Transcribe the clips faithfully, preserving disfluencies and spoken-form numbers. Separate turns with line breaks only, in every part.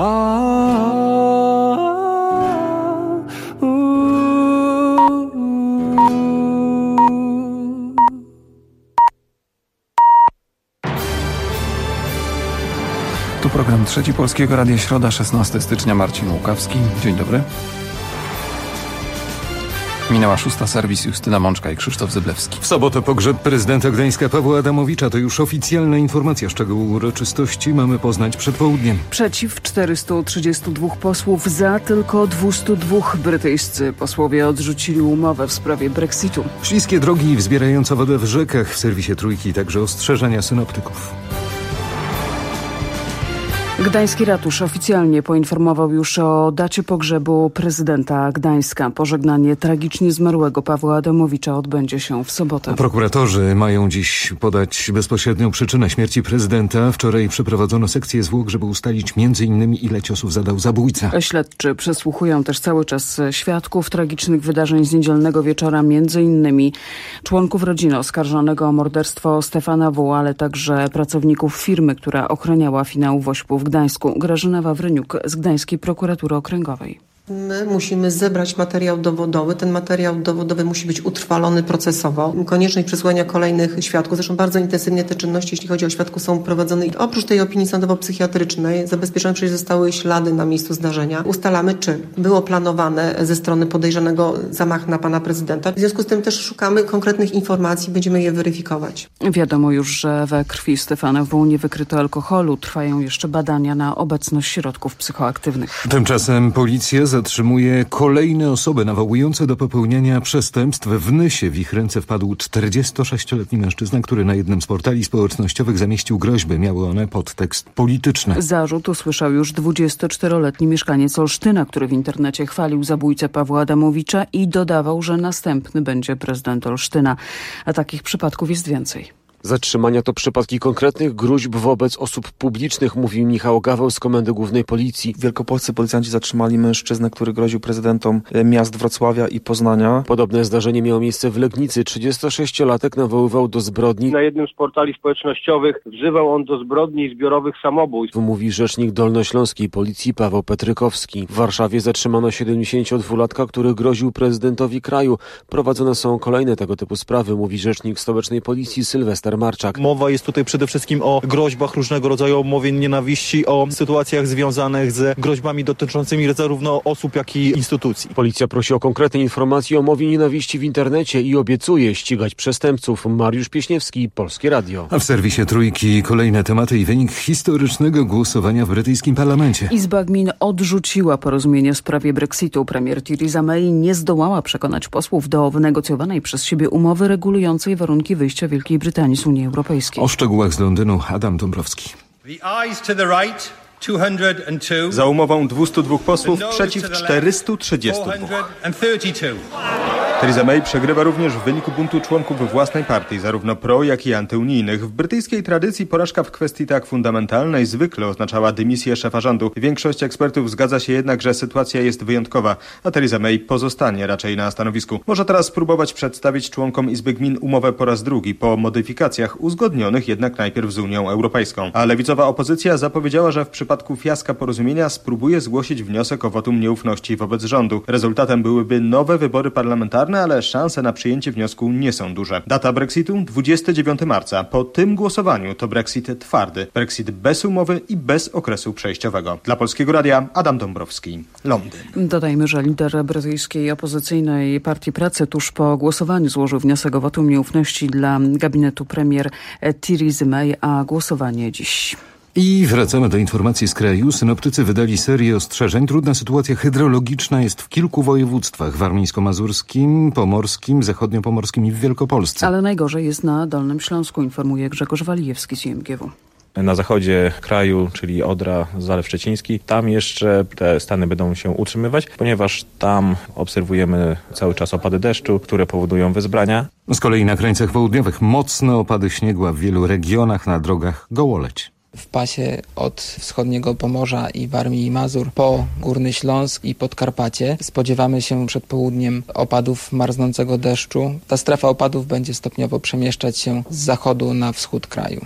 Tu program Trzeci Polskiego Radia, środa, szesnastego stycznia, Marcin Łukawski. Dzień dobry. Minęła szósta, serwis Justyna Mączka i Krzysztof Zyblewski.
W sobotę pogrzeb prezydenta Gdańska Pawła Adamowicza. To już oficjalna informacja. Szczegóły uroczystości mamy poznać przed południem.
Przeciw czterystu trzydziestu dwóch posłów, za tylko dwieście dwa. Brytyjscy posłowie odrzucili umowę w sprawie Brexitu.
Śliskie drogi i wzbierająca wodę w rzekach. W serwisie Trójki także ostrzeżenia synoptyków.
Gdański ratusz oficjalnie poinformował już o dacie pogrzebu prezydenta Gdańska. Pożegnanie tragicznie zmarłego Pawła Adamowicza odbędzie się w sobotę.
Prokuratorzy mają dziś podać bezpośrednią przyczynę śmierci prezydenta. Wczoraj przeprowadzono sekcję zwłok, żeby ustalić między innymi ile ciosów zadał zabójca.
Śledczy przesłuchują też cały czas świadków tragicznych wydarzeń z niedzielnego wieczora, między innymi członków rodziny oskarżonego o morderstwo Stefana W., ale także pracowników firmy, która ochraniała finał Wośpu w Gdańsku. Grażyna Wawryniuk z Gdańskiej Prokuratury Okręgowej.
My musimy zebrać materiał dowodowy. Ten materiał dowodowy musi być utrwalony procesowo. Konieczność przesłania kolejnych świadków. Zresztą bardzo intensywnie te czynności, jeśli chodzi o świadków, są prowadzone. I oprócz tej opinii sądowo-psychiatrycznej zabezpieczone przecież zostały ślady na miejscu zdarzenia. Ustalamy, czy było planowane ze strony podejrzanego zamach na pana prezydenta. W związku z tym też szukamy konkretnych informacji, będziemy je weryfikować.
Wiadomo już, że we krwi Stefana W. nie wykryto alkoholu. Trwają jeszcze badania na obecność środków psychoaktywnych.
Tymczasem policja zatrzymuje kolejne osoby nawołujące do popełniania przestępstw. W Nysie w ich ręce wpadł czterdziestosześcioletni mężczyzna, który na jednym z portali społecznościowych zamieścił groźby. Miały one podtekst polityczny.
Zarzut usłyszał już dwudziestoczteroletni mieszkaniec Olsztyna, który w internecie chwalił zabójcę Pawła Adamowicza i dodawał, że następny będzie prezydent Olsztyna. A takich przypadków jest więcej.
Zatrzymania to przypadki konkretnych gruźb wobec osób publicznych, mówił Michał Gaweł z Komendy Głównej Policji.
Wielkopolscy policjanci zatrzymali mężczyznę, który groził prezydentom miast Wrocławia i Poznania.
Podobne zdarzenie miało miejsce w Legnicy. trzydziestosześciolatek nawoływał do zbrodni.
Na jednym z portali społecznościowych wzywał on do zbrodni i zbiorowych samobójstw.
Mówi rzecznik dolnośląskiej policji Paweł Petrykowski. W Warszawie zatrzymano siedemdziesięciodwulatka, który groził prezydentowi kraju. Prowadzone są kolejne tego typu sprawy, mówi rzecznik stołecznej policji Sylwester Marczak.
Mowa jest tutaj przede wszystkim o groźbach różnego rodzaju, o mowie nienawiści, o sytuacjach związanych z groźbami dotyczącymi zarówno osób, jak i instytucji.
Policja prosi o konkretne informacje o mowie nienawiści w internecie i obiecuje ścigać przestępców. Mariusz Pieśniewski, Polskie Radio.
A w serwisie Trójki kolejne tematy i wynik historycznego głosowania w brytyjskim parlamencie.
Izba Gmin odrzuciła porozumienie w sprawie Brexitu. Premier Theresa May nie zdołała przekonać posłów do wynegocjowanej przez siebie umowy regulującej warunki wyjścia Wielkiej Brytanii z Unii Europejskiej.
O szczegółach z Londynu Adam Dąbrowski.
Za umową dwustu dwóch posłów przeciw czterystu trzydziestu dwóch. Theresa May przegrywa również w wyniku buntu członków własnej partii, zarówno pro, jak i antyunijnych. W brytyjskiej tradycji porażka w kwestii tak fundamentalnej zwykle oznaczała dymisję szefa rządu. Większość ekspertów zgadza się jednak, że sytuacja jest wyjątkowa, a Theresa May pozostanie raczej na stanowisku. Może teraz spróbować przedstawić członkom Izby Gmin umowę po raz drugi, po modyfikacjach uzgodnionych jednak najpierw z Unią Europejską. A lewicowa opozycja zapowiedziała, że w przypadku fiaska porozumienia spróbuje zgłosić wniosek o wotum nieufności wobec rządu. Rezultatem byłyby nowe wybory parlamentarne, ale szanse na przyjęcie wniosku nie są duże. Data Brexitu dwudziestego dziewiątego marca. Po tym głosowaniu to Brexit twardy. Brexit bez umowy i bez okresu przejściowego. Dla Polskiego Radia Adam Dąbrowski, Londyn.
Dodajmy, że lider brytyjskiej opozycyjnej Partii Pracy tuż po głosowaniu złożył wniosek o wotum nieufności dla gabinetu premier Theresy May, a głosowanie dziś.
I wracamy do informacji z kraju. Synoptycy wydali serię ostrzeżeń. Trudna sytuacja hydrologiczna jest w kilku województwach: warmińsko-mazurskim, pomorskim, zachodniopomorskim i w Wielkopolsce.
Ale najgorzej jest na Dolnym Śląsku, informuje Grzegorz Walijewski z I M G W.
Na zachodzie kraju, czyli Odra, Zalew Szczeciński, tam jeszcze te stany będą się utrzymywać, ponieważ tam obserwujemy cały czas opady deszczu, które powodują wezbrania.
Z kolei na krańcach południowych mocne opady śniegu, a w wielu regionach na drogach gołoleć.
W pasie od wschodniego Pomorza i Warmii i Mazur po Górny Śląsk i Podkarpacie spodziewamy się przed południem opadów marznącego deszczu. Ta strefa opadów będzie stopniowo przemieszczać się z zachodu na wschód kraju.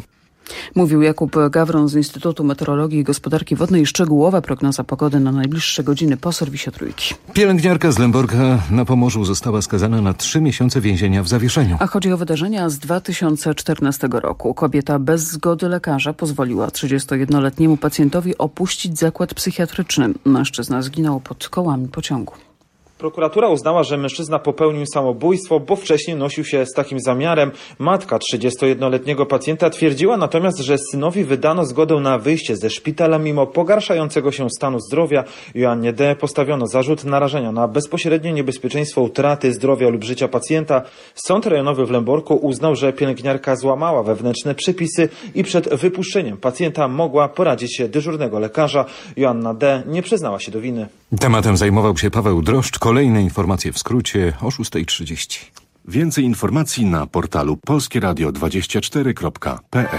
Mówił Jakub Gawron z Instytutu Meteorologii i Gospodarki Wodnej. Szczegółowa prognoza pogody na najbliższe godziny po serwisie Trójki.
Pielęgniarka z Lęborka na Pomorzu została skazana na trzy miesiące więzienia w zawieszeniu.
A chodzi o wydarzenia z dwa tysiące czternastego roku. Kobieta bez zgody lekarza pozwoliła trzydziestojednoletniemu pacjentowi opuścić zakład psychiatryczny. Mężczyzna zginął pod kołami pociągu.
Prokuratura uznała, że mężczyzna popełnił samobójstwo, bo wcześniej nosił się z takim zamiarem. Matka trzydziestojednoletniego pacjenta twierdziła natomiast, że synowi wydano zgodę na wyjście ze szpitala mimo pogarszającego się stanu zdrowia. Joannie D. postawiono zarzut narażenia na bezpośrednie niebezpieczeństwo utraty zdrowia lub życia pacjenta. Sąd rejonowy w Lęborku uznał, że pielęgniarka złamała wewnętrzne przepisy i przed wypuszczeniem pacjenta mogła poradzić się dyżurnego lekarza. Joanna D. nie przyznała się do winy.
Tematem zajmował się Paweł Droszcz. Kolejne informacje w skrócie o szósta trzydzieści.
Więcej informacji na portalu polskie radio dwadzieścia cztery kropka p l.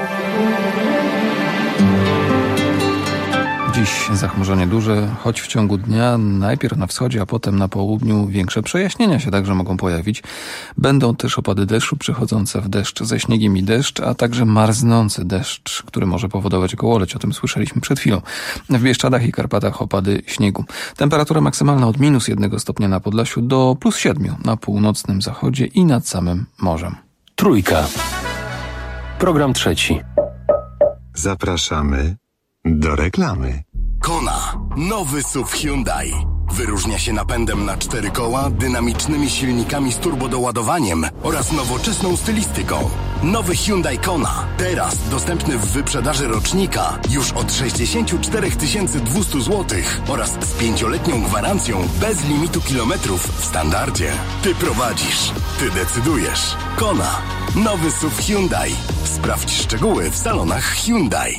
Dziś zachmurzenie duże, choć w ciągu dnia najpierw na wschodzie, a potem na południu większe przejaśnienia się także mogą pojawić. Będą też opady deszczu przechodzące w deszcz ze śniegiem i deszcz, a także marznący deszcz, który może powodować gołoleć. O tym słyszeliśmy przed chwilą. W Bieszczadach i Karpatach opady śniegu. Temperatura maksymalna od minus jednego stopnia na Podlasiu do plus siedmiu na północnym zachodzie i nad samym morzem.
Trójka. Program trzeci.
Zapraszamy do reklamy.
Kona. Nowy S U V Hyundai. Wyróżnia się napędem na cztery koła, dynamicznymi silnikami z turbodoładowaniem oraz nowoczesną stylistyką. Nowy Hyundai Kona. Teraz dostępny w wyprzedaży rocznika już od sześćdziesiąt cztery tysiące dwieście złotych oraz z pięcioletnią gwarancją bez limitu kilometrów w standardzie. Ty prowadzisz. Ty decydujesz. Kona. Nowy S U V Hyundai. Sprawdź szczegóły w salonach Hyundai.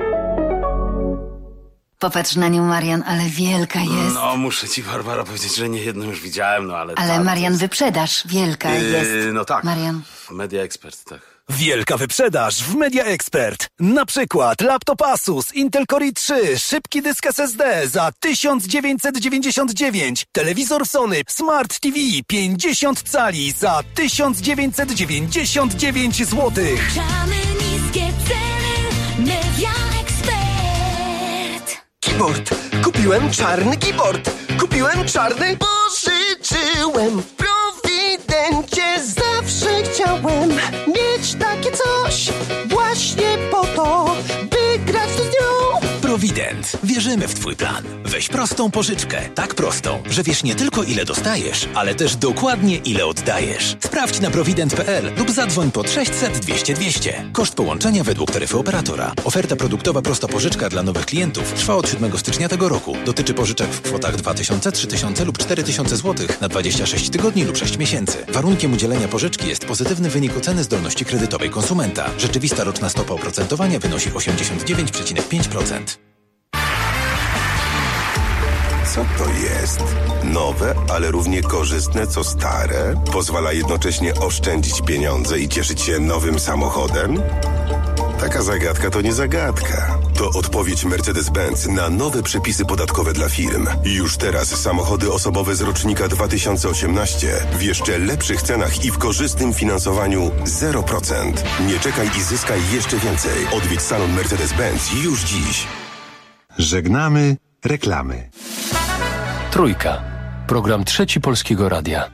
Popatrz na nią, Marian, ale wielka jest.
No, muszę ci, Barbara, powiedzieć, że nie jedną już widziałem, no ale...
Ale
tak,
Marian,
jest...
wyprzedaż, wielka
yy,
jest.
No tak.
Marian.
Media Expert, tak.
Wielka wyprzedaż w Media Expert. Na przykład laptop Asus Intel Core i trzy, szybki dysk S S D za tysiąc dziewięćset dziewięćdziesiąt dziewięć, telewizor Sony Smart T V pięćdziesiąt cali za tysiąc dziewięćset dziewięćdziesiąt dziewięć złotych.
Niskie ceny, Media Expert.
Keyboard. Kupiłem czarny keyboard. Kupiłem czarny. Pożyczyłem w Prowidencie. Zawsze chciałem mieć takie coś. Właśnie po to, by grać tu z nią.
Prowident. Wierzymy w twój plan. Weź prostą pożyczkę. Tak prostą, że wiesz nie tylko ile dostajesz, ale też dokładnie ile oddajesz. Sprawdź na prowident kropka p l lub zadzwoń pod sześćset dwieście dwieście. Koszt połączenia według taryfy operatora. Oferta produktowa prosta pożyczka dla nowych klientów trwa od siódmego stycznia tego roku. Dotyczy pożyczek w kwotach dwa tysiące, trzy tysiące lub cztery tysiące złotych na dwadzieścia sześć tygodni lub sześć miesięcy. Warunkiem udzielenia pożyczki jest pozytywny wynik oceny zdolności kredytowej konsumenta. Rzeczywista roczna stopa oprocentowania wynosi osiemdziesiąt dziewięć przecinek pięć procent.
Co to jest? Nowe, ale równie korzystne co stare? Pozwala jednocześnie oszczędzić pieniądze i cieszyć się nowym samochodem? Taka zagadka to nie zagadka. To odpowiedź Mercedes-Benz na nowe przepisy podatkowe dla firm. Już teraz samochody osobowe z rocznika dwa tysiące osiemnaście w jeszcze lepszych cenach i w korzystnym finansowaniu zero procent. Nie czekaj i zyskaj jeszcze więcej. Odwiedź salon Mercedes-Benz już dziś.
Żegnamy reklamy.
Trójka. Program trzeci Polskiego Radia.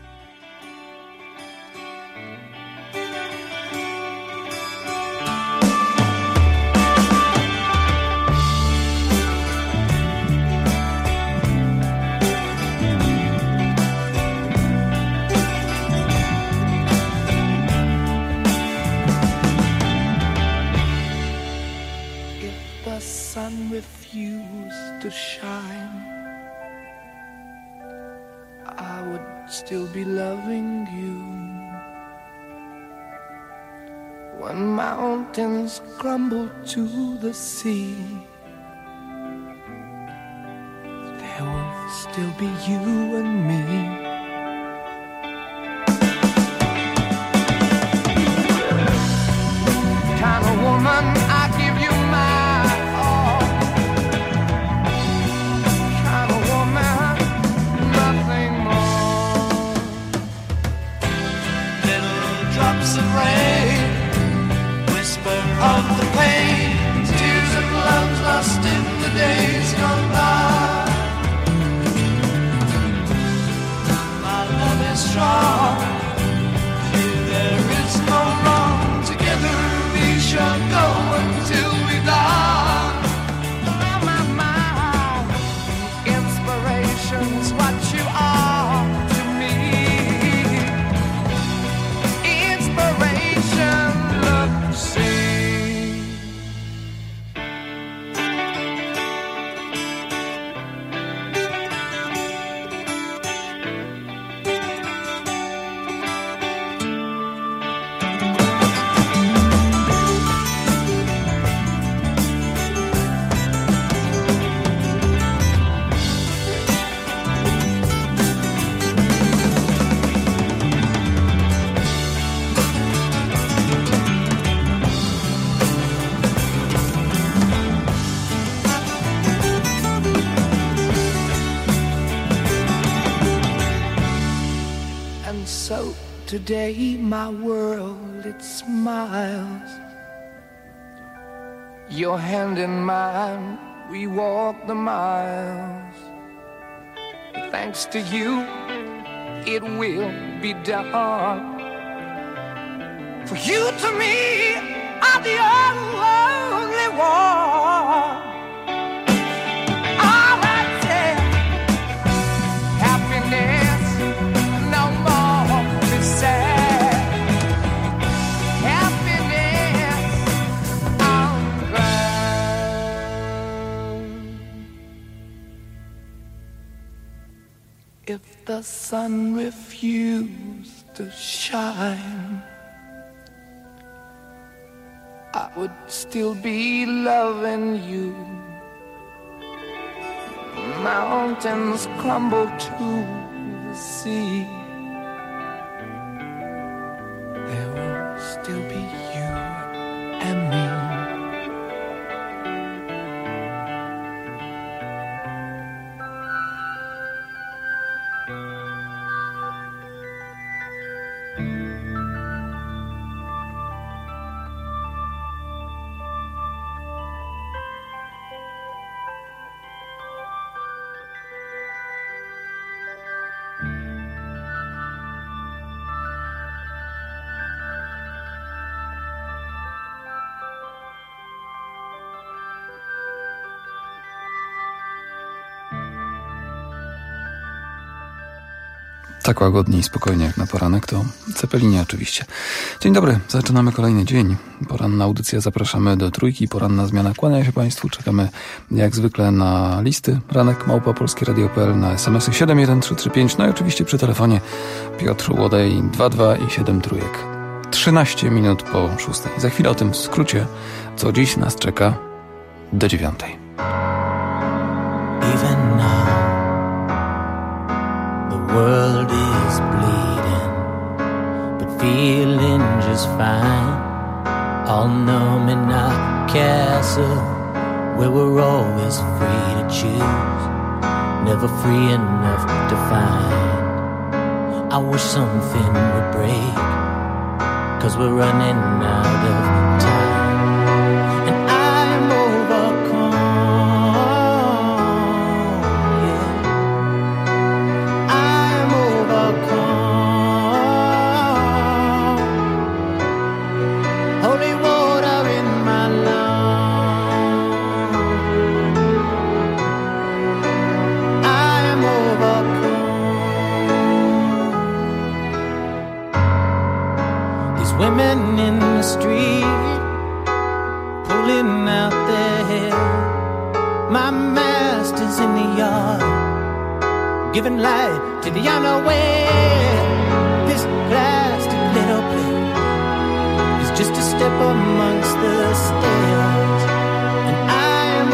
If the sun refused to shine, I would still be loving you. When mountains crumble to the sea, there will still be you and me. Kind of woman, I give you my all. Kind of woman, nothing more. Little drops of rain, whisper of the Today my world, it smiles. Your hand in mine, we walk the miles. Thanks to you, it will be done. For you to me are the only one. All I say, happiness, no more be sad. Happiness, I'm glad. If the sun refused to shine, I would still be loving you. Mountains crumble to the sea. There will still be you and me.
Tak łagodnie i spokojnie jak na poranek, to Cepelinie oczywiście. Dzień dobry, zaczynamy kolejny dzień. Poranna audycja, zapraszamy do Trójki, poranna zmiana. Kłania się Państwu, czekamy jak zwykle na listy. Ranek małpa polskie radio kropka p l, na es em esy siedem jeden trzy trzy pięć, no i oczywiście przy telefonie Piotr Łodej dwa dwa i siedem trójek. trzynaście minut po szóstej. Za chwilę o tym skrócie, co dziś nas czeka do dziewiątej.
Even now the world is bleeding, but feeling just fine. All numb in our castle, where we're always free to choose, never free enough to find. I wish something would break, 'cause we're running out of time. And I'm overcome, yeah. I'm overcome. Holy water in my lungs. I'm overcome. These women in the street pulling out their hair. My master's in the yard, giving light to the unaware. This plastic little place is just a step amongst the stairs, and I'm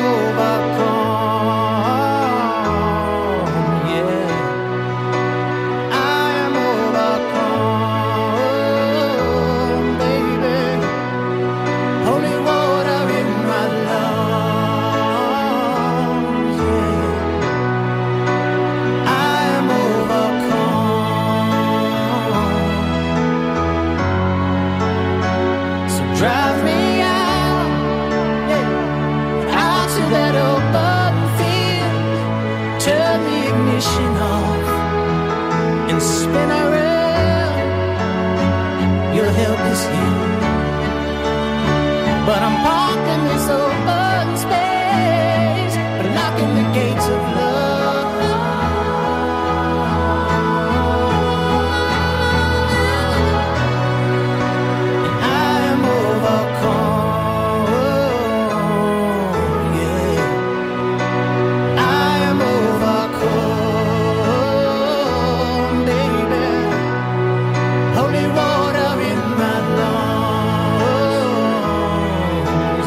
overcome, yeah. I'm overcome, baby. Holy water in my lungs, yeah. I'm overcome. So drive me out, yeah, out to that open field. Turn the ignition off and spin around. Your help is here, but I'm parking this open space, locking the gates of love. And I'm overcome, yeah. I'm overcome, baby. Holy water in my lungs,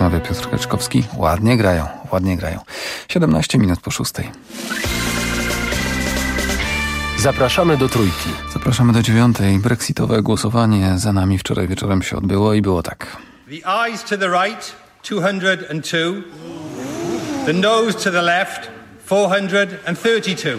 rozmawia Piotr Kaczkowski. Ładnie grają, ładnie grają. siedemnaście minut po szóstej.
Zapraszamy do Trójki.
Zapraszamy do dziewiątej. Brexitowe głosowanie za nami wczoraj wieczorem się odbyło i było tak.
The ayes to the right, two hundred two. The noes to the left, four hundred thirty-two.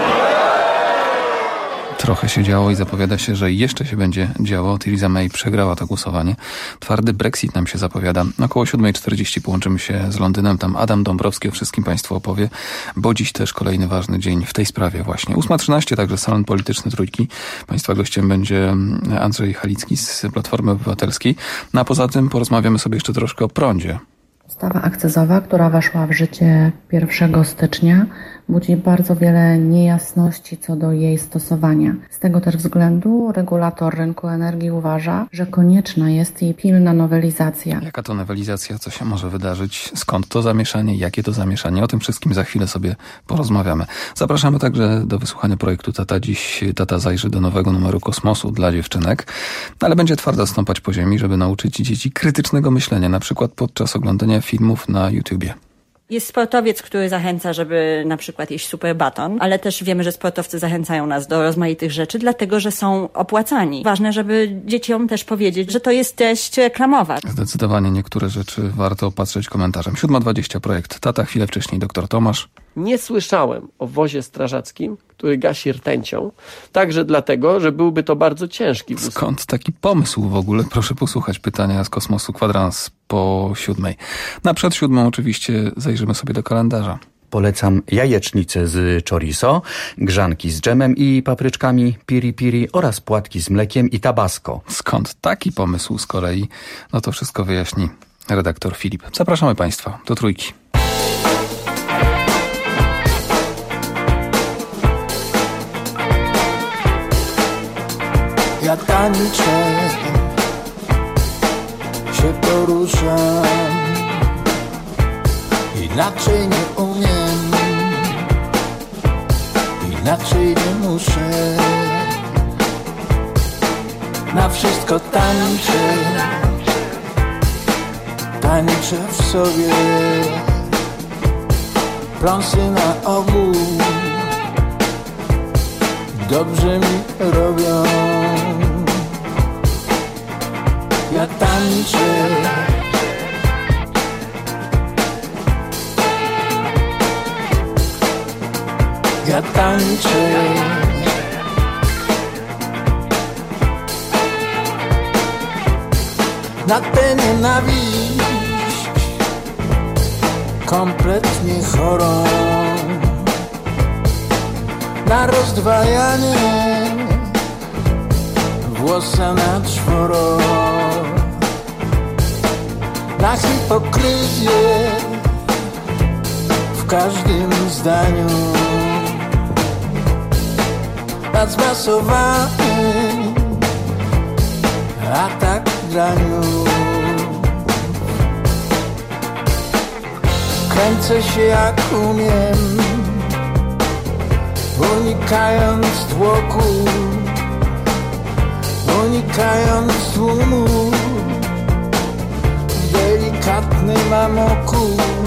Trochę się działo i zapowiada się, że jeszcze się będzie działo. Theresa May przegrała to głosowanie. Twardy Brexit nam się zapowiada. Około siódma czterdzieści połączymy się z Londynem. Tam Adam Dąbrowski o wszystkim Państwu opowie, bo dziś też kolejny ważny dzień w tej sprawie właśnie. ósma trzynaście, także salon polityczny Trójki. Państwa gościem będzie Andrzej Halicki z Platformy Obywatelskiej. No a poza tym porozmawiamy sobie jeszcze troszkę o prądzie.
Ustawa akcyzowa, która weszła w życie pierwszego stycznia, budzi bardzo wiele niejasności co do jej stosowania. Z tego też względu regulator rynku energii uważa, że konieczna jest jej pilna nowelizacja.
Jaka to nowelizacja? Co się może wydarzyć? Skąd to zamieszanie? Jakie to zamieszanie? O tym wszystkim za chwilę sobie porozmawiamy. Zapraszamy także do wysłuchania projektu Tata. Dziś tata zajrzy do nowego numeru Kosmosu dla dziewczynek, ale będzie twardo stąpać po ziemi, żeby nauczyć dzieci krytycznego myślenia, na przykład podczas oglądania filmów na YouTubie.
Jest sportowiec, który zachęca, żeby na przykład jeść super baton, ale też wiemy, że sportowcy zachęcają nas do rozmaitych rzeczy, dlatego że są opłacani. Ważne, żeby dzieciom też powiedzieć, że to jest treść reklamowa.
Zdecydowanie niektóre rzeczy warto opatrzyć komentarzem. siódma dwadzieścia projekt Tata, chwilę wcześniej doktor Tomasz.
Nie słyszałem o wozie strażackim, który gasi rtęcią, także dlatego, że byłby to bardzo ciężki wóz.
Skąd taki pomysł w ogóle? Proszę posłuchać pytania z kosmosu kwadrans po siódmej. Na przed siódmą oczywiście zajrzymy sobie do kalendarza.
Polecam jajecznicę z chorizo, grzanki z dżemem i papryczkami, piri piri oraz płatki z mlekiem i tabasco.
Skąd taki pomysł z kolei? No to wszystko wyjaśni redaktor Filip. Zapraszamy Państwa do Trójki.
Ja tańczę, się poruszam, inaczej nie umiem, inaczej nie muszę. Na wszystko tańczę, tańczę w sobie, pląsy na ogół dobrze mi robią. Ja tańczę, ja tańczę, na tę nienawiść kompletnie chorą, na rozdwajanie włosa na czworo, na hipokryzję w każdym zdaniu, na zmasowany atak graniu. Kręcę się jak umiem, unikając tłoku, unikając tłumu, w delikatnym amoku.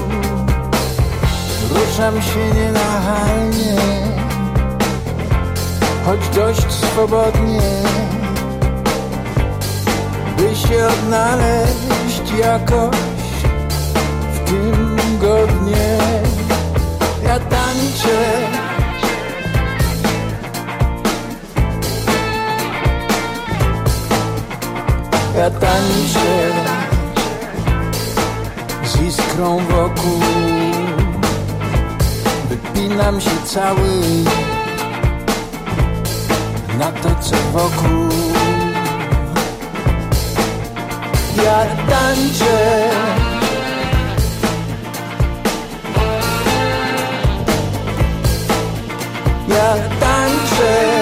Ruszam się nienachalnie, choć dość swobodnie, by się odnaleźć jakoś w tym godnie. Ja tańczę, ja tańczę z iskrą wokół, wypinam się cały na to, co wokół. Ja tańczę, ja tańczę,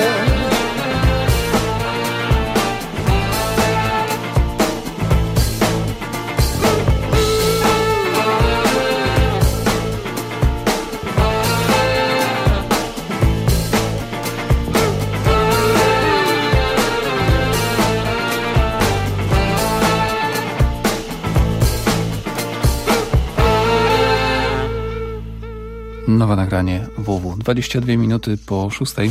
Nowe nagranie W W. dwadzieścia dwie minuty po szóstej.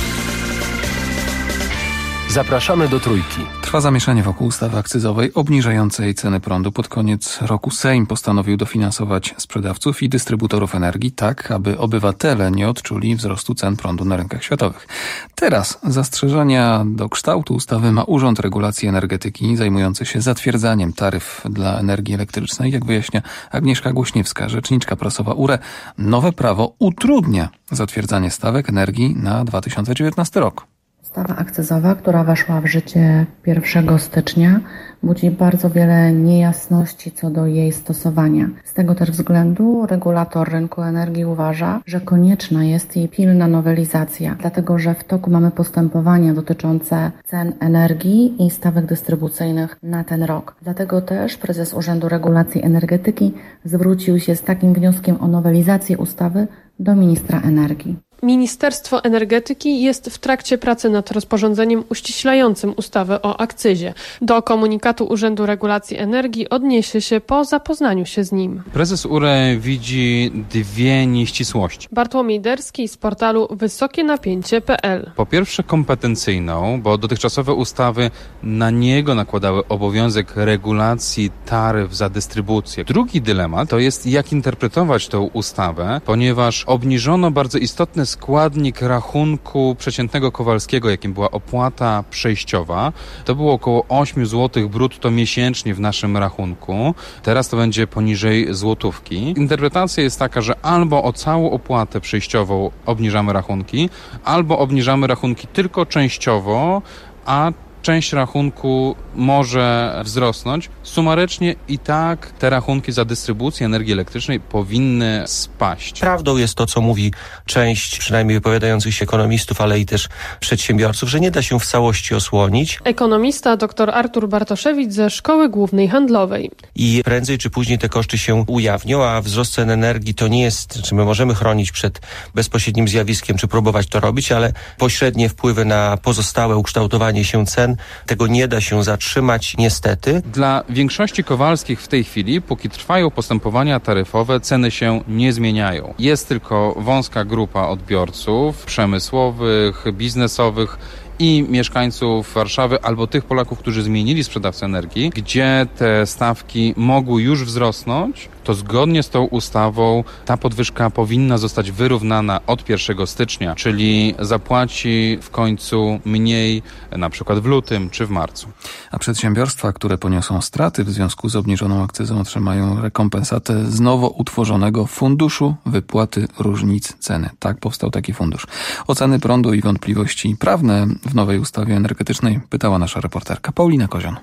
Zapraszamy do Trójki.
Trwa zamieszanie wokół ustawy akcyzowej obniżającej ceny prądu. Pod koniec roku Sejm postanowił dofinansować sprzedawców i dystrybutorów energii tak, aby obywatele nie odczuli wzrostu cen prądu na rynkach światowych. Teraz zastrzeżenia do kształtu ustawy ma Urząd Regulacji Energetyki zajmujący się zatwierdzaniem taryf dla energii elektrycznej. Jak wyjaśnia Agnieszka Głośniewska, rzeczniczka prasowa U R E, nowe prawo utrudnia zatwierdzanie stawek energii na dwa tysiące dziewiętnasty rok.
Ustawa akcyzowa, która weszła w życie pierwszego stycznia, budzi bardzo wiele niejasności co do jej stosowania. Z tego też względu regulator rynku energii uważa, że konieczna jest jej pilna nowelizacja, dlatego że w toku mamy postępowania dotyczące cen energii i stawek dystrybucyjnych na ten rok. Dlatego też prezes Urzędu Regulacji Energetyki zwrócił się z takim wnioskiem o nowelizację ustawy do ministra energii.
Ministerstwo Energetyki jest w trakcie pracy nad rozporządzeniem uściślającym ustawę o akcyzie. Do komunikatu Urzędu Regulacji Energii odniesie się po zapoznaniu się z nim.
Prezes U R E widzi dwie nieścisłości.
Bartłomiej Derski z portalu wysokie napięcie kropka p l.
Po pierwsze kompetencyjną, bo dotychczasowe ustawy na niego nakładały obowiązek regulacji taryf za dystrybucję. Drugi dylemat to jest, jak interpretować tę ustawę, ponieważ obniżono bardzo istotny składnik rachunku przeciętnego Kowalskiego, jakim była opłata przejściowa. To było około osiem złotych brutto miesięcznie w naszym rachunku. Teraz to będzie poniżej złotówki. Interpretacja jest taka, że albo o całą opłatę przejściową obniżamy rachunki, albo obniżamy rachunki tylko częściowo, a część rachunku może wzrosnąć. Sumarycznie i tak te rachunki za dystrybucję energii elektrycznej powinny spaść.
Prawdą jest to, co mówi część przynajmniej wypowiadających się ekonomistów, ale i też przedsiębiorców, że nie da się w całości osłonić.
Ekonomista dr Artur Bartoszewicz ze Szkoły Głównej Handlowej.
I prędzej czy później te koszty się ujawnią, a wzrost cen energii to nie jest, czy my możemy chronić przed bezpośrednim zjawiskiem, czy próbować to robić, ale pośrednie wpływy na pozostałe ukształtowanie się cen, tego nie da się zatrzymać niestety.
Dla większości Kowalskich w tej chwili, póki trwają postępowania taryfowe, ceny się nie zmieniają. Jest tylko wąska grupa odbiorców przemysłowych, biznesowych i mieszkańców Warszawy albo tych Polaków, którzy zmienili sprzedawcę energii, gdzie te stawki mogły już wzrosnąć, to zgodnie z tą ustawą ta podwyżka powinna zostać wyrównana od pierwszego stycznia, czyli zapłaci w końcu mniej, na przykład w lutym czy w marcu.
A przedsiębiorstwa, które poniosą straty w związku z obniżoną akcyzą, otrzymają rekompensatę z nowo utworzonego Funduszu Wypłaty Różnic Ceny. Tak powstał taki fundusz. O ceny prądu i wątpliwości prawne w nowej ustawie energetycznej pytała nasza reporterka Paulina Kozion.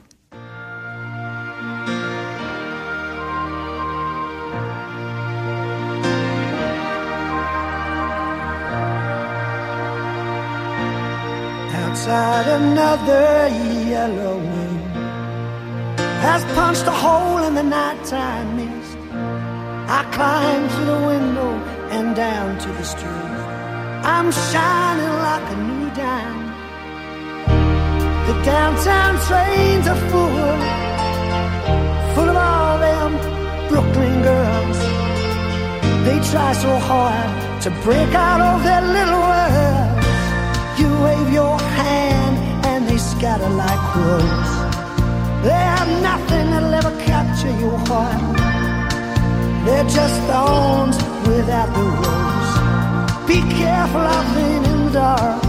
Outside another yellow wind has punched a hole in the nighttime mist. I climb through the window and down to the street. I'm shining like a new dime. The downtown trains are full, full of all them Brooklyn girls. They try so hard to break out of their little world. You wave your hand and they scatter like crows. They have nothing that'll ever capture your heart. They're just thorns without the rose. Be careful out there in the dark.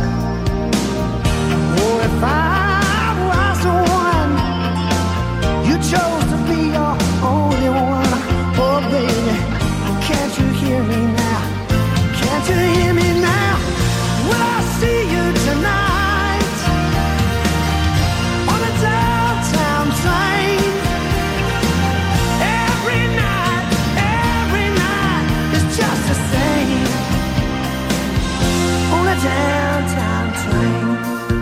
Oh, if I was the one you chose to be your only one, oh baby, can't you hear me now? Can't you hear me now? Will I see you tonight on a downtown train? Every night, every night is just the same on a downtown train.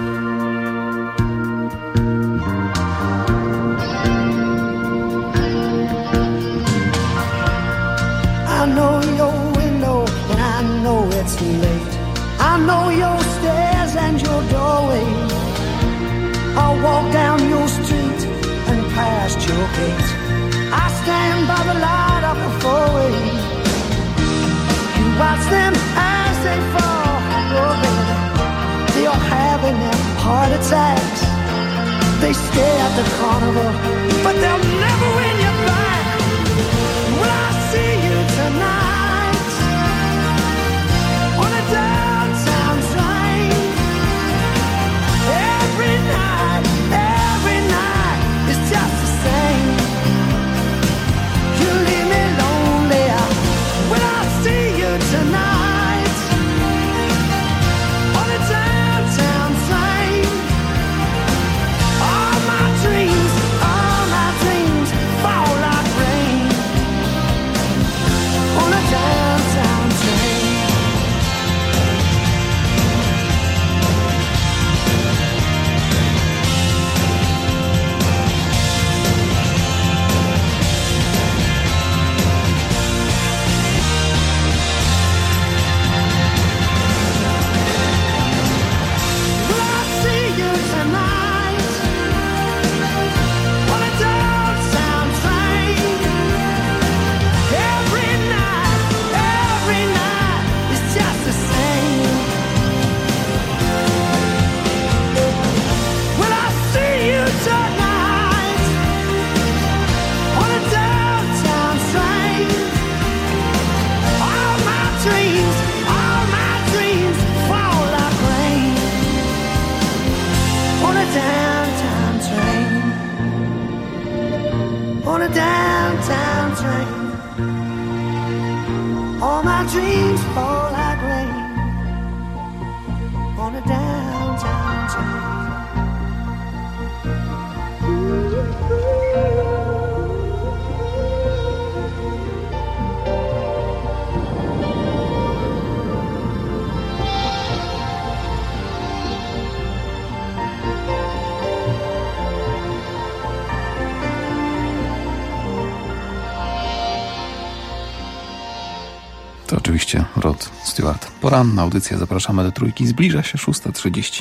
I know your window and I know it's late. I know your stairs and your doorway. I'll walk down your street and past your gate. I stand by the light of the four-way. You Watch them as they fall. Oh, baby, they are having their heart attacks. They stay at the carnival, but they'll never win you back. Will I see you tonight on a downtown train? Every night, every night is just the same. You leave me lonely. Will I see you tonight on a downtown train? All my dreams, all my dreams fall like rain on a downtown train. Will I see you tonight on a downtown train? Every night, every night is just the same. Will I see you tonight on a downtown train? All my dreams, all my dreams fall like rain on a downtown train. On a downtown train. All my dreams fall like rain on a downtown train.
To oczywiście Rod Stewart. Poranna audycja, zapraszamy do Trójki. Zbliża się szósta trzydzieści.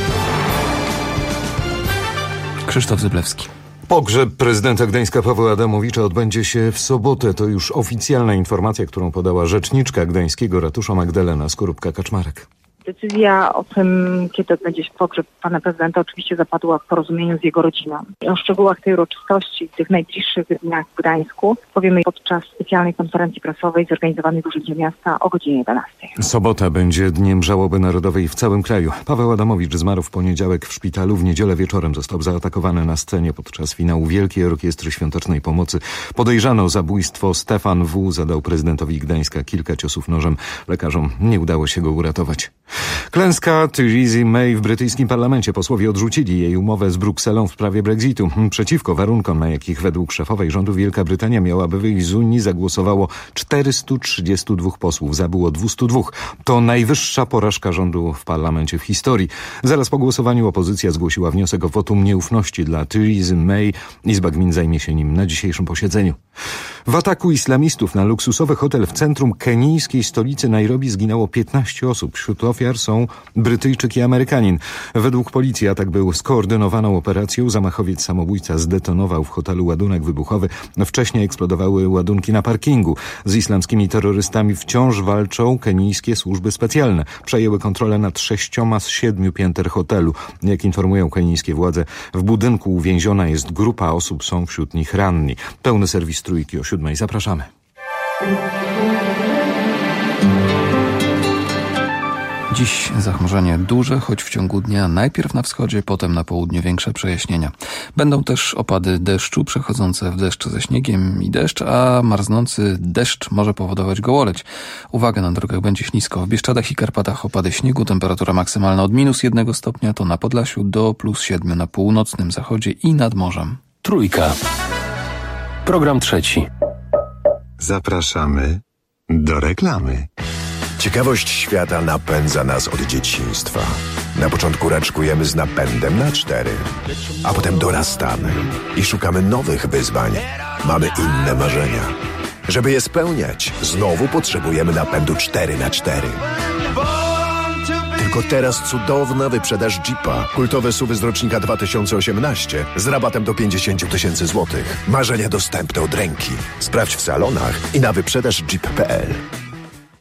Krzysztof Zyblewski.
Pogrzeb prezydenta Gdańska Pawła Adamowicza odbędzie się w sobotę. To już oficjalna informacja, którą podała rzeczniczka gdańskiego ratusza Magdalena Skorupka-Kaczmarek.
Decyzja o tym, kiedy odbędzie się pogrzeb pana prezydenta, oczywiście zapadła w porozumieniu z jego rodziną. O szczegółach tej uroczystości w tych najbliższych dniach w Gdańsku powiemy podczas specjalnej konferencji prasowej zorganizowanej w Urzędzie Miasta o godzinie jedenastej.
Sobota będzie dniem żałoby narodowej w całym kraju. Paweł Adamowicz zmarł w poniedziałek w szpitalu. W niedzielę wieczorem został zaatakowany na scenie podczas finału Wielkiej Orkiestry Świątecznej Pomocy. Podejrzany o zabójstwo Stefan W. zadał prezydentowi Gdańska kilka ciosów nożem. Lekarzom nie udało się go uratować. Klęska Theresa May w brytyjskim parlamencie. Posłowie odrzucili jej umowę z Brukselą w sprawie Brexitu. Przeciwko warunkom, na jakich według szefowej rządu Wielka Brytania miałaby wyjść z Unii, zagłosowało czterystu trzydziestu dwóch posłów. Za było dwieście dwa. To najwyższa porażka rządu w parlamencie w historii. Zaraz po głosowaniu opozycja zgłosiła wniosek o wotum nieufności dla Theresa May. Izba Gmin zajmie się nim na dzisiejszym posiedzeniu. W ataku islamistów na luksusowy hotel w centrum kenijskiej stolicy Nairobi zginęło piętnaście osób. Wśród ofiar są Brytyjczyk i Amerykanin. Według policji atak był skoordynowaną operacją. Zamachowiec samobójca zdetonował w hotelu ładunek wybuchowy. Wcześniej eksplodowały ładunki na parkingu. Z islamskimi terrorystami wciąż walczą kenijskie służby specjalne. Przejęły kontrolę nad sześcioma z siedmiu pięter hotelu. Jak informują kenijskie władze, w budynku uwięziona jest grupa osób, są wśród nich ranni. Pełny serwis Trójki o siódmej. Zapraszamy.
Dziś zachmurzenie duże, choć w ciągu dnia najpierw na wschodzie, potem na południu większe przejaśnienia. Będą też opady deszczu przechodzące w deszcz ze śniegiem i deszcz, a marznący deszcz może powodować gołoleć. Uwaga, na drogach będzie ślisko. W Bieszczadach i Karpatach opady śniegu, temperatura maksymalna od minus jednego stopnia, to na Podlasiu do plus siedmiu na północnym zachodzie i nad morzem.
Trójka. Program trzeci.
Zapraszamy do reklamy.
Ciekawość świata napędza nas od dzieciństwa. Na początku raczkujemy z napędem na cztery, a potem dorastamy i szukamy nowych wyzwań. Mamy inne marzenia. Żeby je spełniać, znowu potrzebujemy napędu cztery na cztery. Tylko teraz cudowna wyprzedaż Jeepa. Kultowe S U V z rocznika dwa tysiące osiemnastego z rabatem do pięćdziesiąt tysięcy złotych. Marzenia dostępne od ręki. Sprawdź w salonach i na wyprzedaż jeep kropka p l.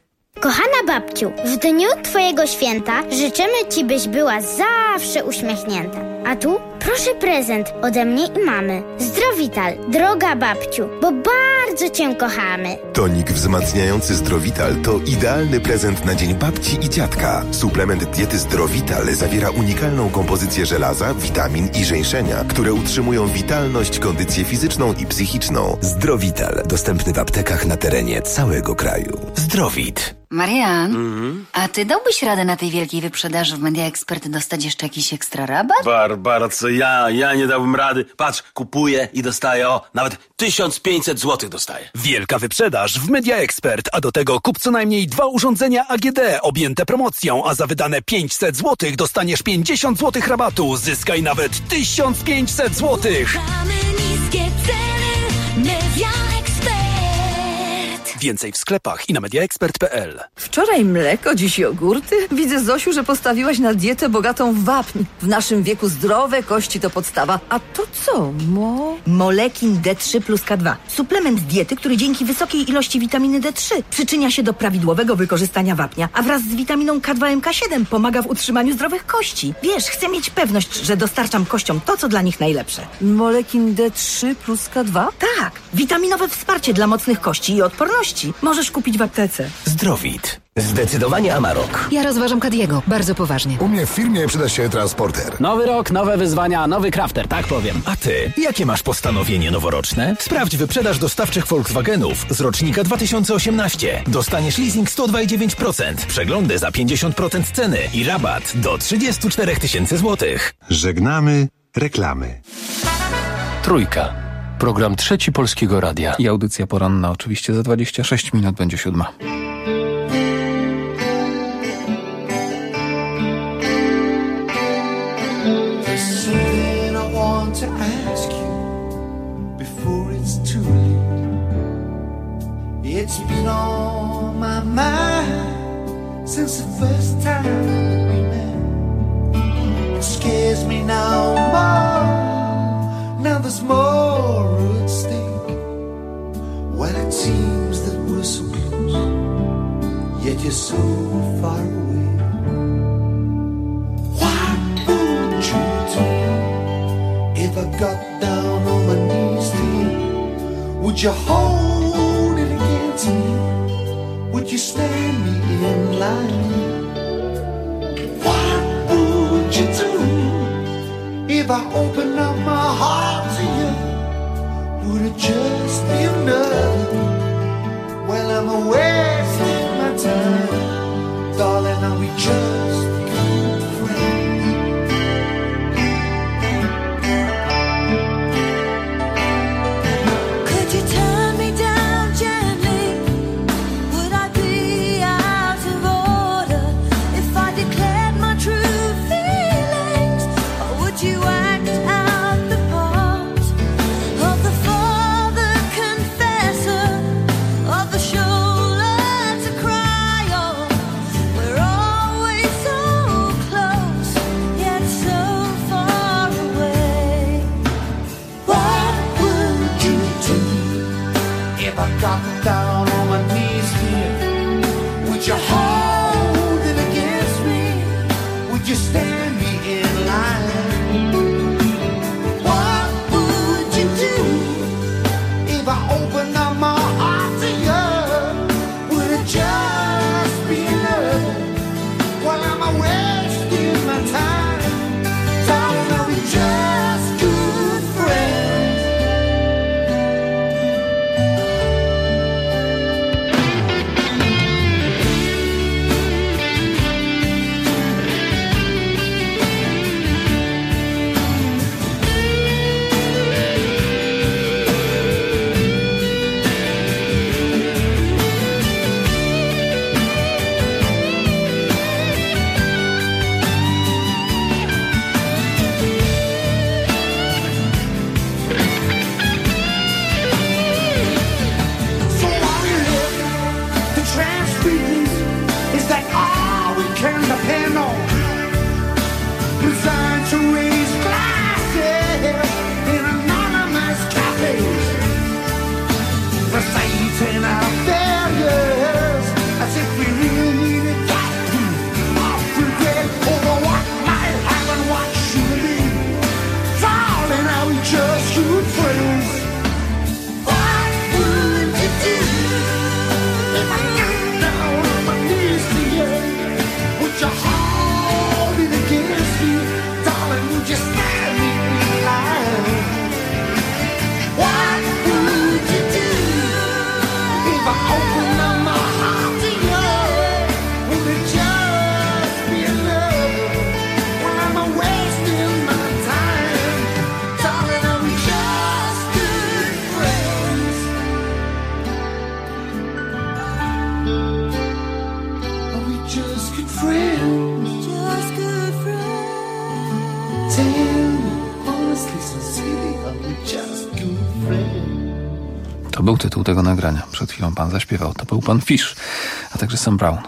Kochana babciu, w dniu twojego święta życzymy ci, byś była zawsze uśmiechnięta. A tu proszę prezent ode mnie i mamy. Zdrowital, droga babciu, bo bardzo cię kochamy.
Tonik wzmacniający Zdrowital to idealny prezent na dzień babci i dziadka. Suplement diety Zdrowital zawiera unikalną kompozycję żelaza, witamin i żeńszenia, które utrzymują witalność, kondycję fizyczną i psychiczną. Zdrowital, dostępny w aptekach na terenie całego kraju. Zdrowit.
Marian,
Mhm.
a ty dałbyś radę na tej wielkiej wyprzedaży w Media Expert dostać jeszcze jakiś ekstra rabat?
Barbara, co ja? Ja nie dałbym rady. Patrz, kupuję i dostaję, o, nawet tysiąc pięćset złotych dostaję.
Wielka wyprzedaż w Media Expert, a do tego kup co najmniej dwa urządzenia A G D objęte promocją, a za wydane pięćset złotych dostaniesz pięćdziesiąt złotych rabatu. Zyskaj nawet tysiąc pięćset złotych.
Niskie ceny, Media Expert.
Więcej w sklepach i na mediaexpert kropka p l.
Wczoraj mleko, dziś jogurty. Widzę, Zosiu, że postawiłaś na dietę bogatą w wapń. W naszym wieku zdrowe kości to podstawa. A to co, mo?
Molekin D trzy plus K dwa. Suplement diety, który dzięki wysokiej ilości witaminy D trzy przyczynia się do prawidłowego wykorzystania wapnia, a wraz z witaminą K dwa M K siedem pomaga w utrzymaniu zdrowych kości. Wiesz, chcę mieć pewność, że dostarczam kościom to, co dla nich najlepsze.
Molekin D trzy plus K dwa?
Tak, witaminowe wsparcie dla mocnych kości i odporności. Możesz kupić w aptece.
Zdrowit. Zdecydowanie Amarok.
Ja rozważam Kadiego, bardzo poważnie.
U mnie w firmie przyda się transporter.
Nowy rok, nowe wyzwania, nowy crafter, tak powiem.
A ty, jakie masz postanowienie noworoczne? Sprawdź wyprzedaż dostawczych Volkswagenów z rocznika dwa tysiące osiemnaście. Dostaniesz leasing sto dwa i dziewięć procent, przeglądy za pięćdziesiąt procent ceny i rabat do trzydzieści cztery tysiące złotych.
Żegnamy reklamy.
Trójka. Program Trzeci Polskiego Radia.
I audycja poranna oczywiście za dwadzieścia sześć minut będzie siódma.
There's something I want to ask you before it's too late. It's been on my mind since the first time that we met. It scares me now more. Now there's more at stake. Well, it seems that we're so close, yet you're so far away. What would you do if I got down on my knees to you? Would you hold it against me? Would you stand me in line? What would you do if I opened up my heart to you? Would it just be enough? Well, I'm wasting my time, darling. Are we just good friends?
Could you turn me down gently? Would I be out of order if I declared my true feelings? Or would you act out the part of the father confessor, of the shoulder to cry on? We're always so close, yet so far away.
What would you do if I got down on my knees here? Would you hold it against me? Would you stand me in line? What would you do if I opened up my heart to you? Would it just be love? While I'm wasting my time, darling, are we just good friends? So are we left to transfuse? Is that all we can depend on? Designed to raise glasses in anonymous cafes, reciting our failures as if we really friends. Just good friends. Tell me honestly, sincerely, are we just good friends?
To był tytuł tego nagrania. Przed chwilą pan zaśpiewał. To był pan Fish, a także Sam Brown.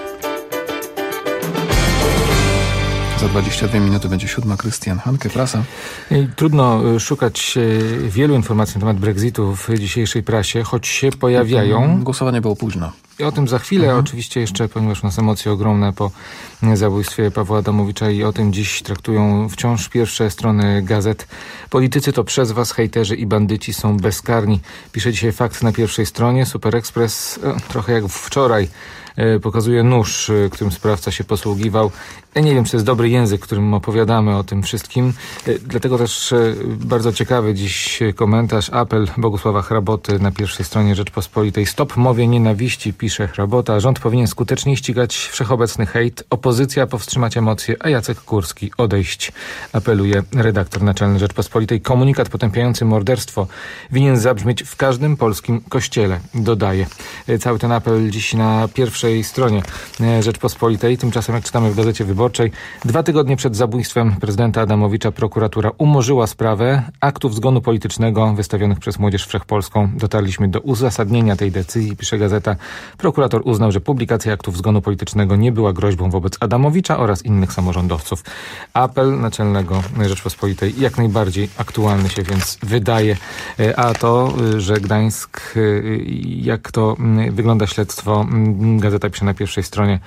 Za dwadzieścia dwie minuty będzie siódma. Krystian Hanke, prasa.
Trudno szukać wielu informacji na temat Brexitu w dzisiejszej prasie, choć się pojawiają.
Głosowanie było późno.
I o tym za chwilę,
mhm.
oczywiście jeszcze, ponieważ nas emocje ogromne po zabójstwie Pawła Adamowicza i o tym dziś traktują wciąż pierwsze strony gazet. Politycy to przez was, hejterzy i bandyci są bezkarni. Pisze dzisiaj Fakt na pierwszej stronie. Super Express, trochę jak wczoraj, pokazuje nóż, którym sprawca się posługiwał. Ja nie wiem, czy to jest dobry język, którym opowiadamy o tym wszystkim. Dlatego też bardzo ciekawy dziś komentarz, apel Bogusława Hraboty na pierwszej stronie Rzeczpospolitej. Stop mowie nienawiści, pisze Hrabota. Rząd powinien skutecznie ścigać wszechobecny hejt. Opozycja powstrzymać emocje, a Jacek Kurski odejść. Apeluje redaktor naczelny Rzeczpospolitej. Komunikat potępiający morderstwo winien zabrzmieć w każdym polskim kościele, dodaje. Cały ten apel dziś na pierwszej stronie Rzeczpospolitej. Tymczasem, jak czytamy w Gazecie Wyborczej, dwa tygodnie przed zabójstwem prezydenta Adamowicza prokuratura umorzyła sprawę aktów zgonu politycznego wystawionych przez Młodzież Wszechpolską. Dotarliśmy do uzasadnienia tej decyzji, pisze gazeta. Prokurator uznał, że publikacja aktów zgonu politycznego nie była groźbą wobec Adamowicza oraz innych samorządowców. Apel naczelnego Rzeczpospolitej jak najbardziej aktualny się więc wydaje. A to, że Gdańsk, jak to wygląda śledztwo, gazeta pisze na pierwszej stronie,